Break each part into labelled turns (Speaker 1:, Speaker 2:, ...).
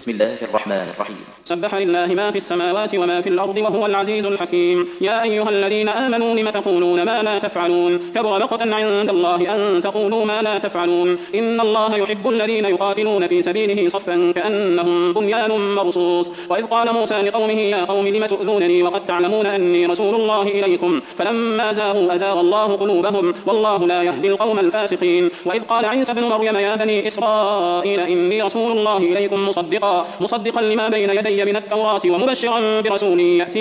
Speaker 1: بسم الله الرحمن الرحيم.
Speaker 2: سبح لله ما في السماوات وما في الأرض وهو العزيز الحكيم. يا أيها الذين آمنوا لم تقولون ما لا تفعلون كبر مقتا عند الله أن تقولوا ما لا تفعلون. إن الله يحب الذين يقاتلون في سبيله صفا كأنهم بنيان مرصوص. وإذ قال موسى لقومه يا قوم لم تؤذونني وقد تعلمون أني رسول الله إليكم فلما زاغوا أزاغ الله قلوبهم والله لا يهدي القوم الفاسقين. وإذ قال عيسى ابن مريم يا بني إسرائيل إني رسول الله إليكم مصدقا لما بين يدي من التوراة ومبشرا برسول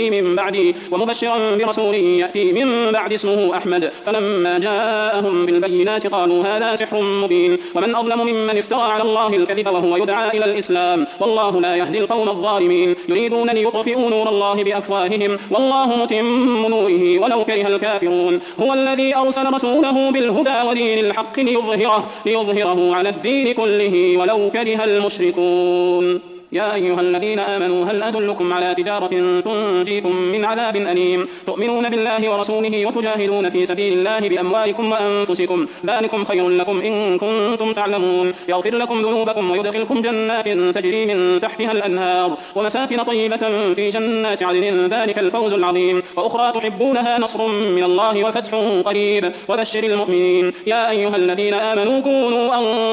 Speaker 2: يأتي من بعد اسمه أحمد. فلما جاءهم بالبينات قالوا هذا سحر مبين. ومن أظلم ممن افترى على الله الكذب وهو يدعى إلى الإسلام والله لا يهدي القوم الظالمين. يريدون ليطفئوا نور الله بأفواههم والله متم نوره ولو كره الكافرون. هو الذي أرسل رسوله بالهدى ودين الحق ليظهره على الدين كله ولو كره المشركون. يا أيها الذين آمنوا هل أدلكم على تجارة تنجيكم من عذاب أليم تؤمنون بالله ورسوله وتجاهدون في سبيل الله بأموالكم وأنفسكم ذلكم خير لكم إن كنتم تعلمون. يغفر لكم ذنوبكم ويدخلكم جنات تجري من تحتها الأنهار ومساكن طيبة في جنات عدن ذلك الفوز العظيم. وأخرى تحبونها نصر من الله وفتح قريب وبشر المؤمنين. يا أيها الذين آمنوا كونوا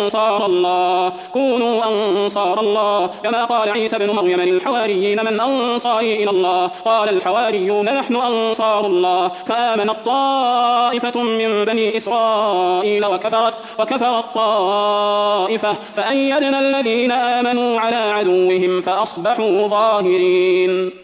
Speaker 2: أنصار الله كما قال عيسى بن مريم للحواريين من أنصاري إلى الله قال الحواريون نحن أنصار الله. فآمنت طائفة من بني إسرائيل وكفرت طائفة فأيدنا الذين آمنوا على عدوهم فأصبحوا ظاهرين.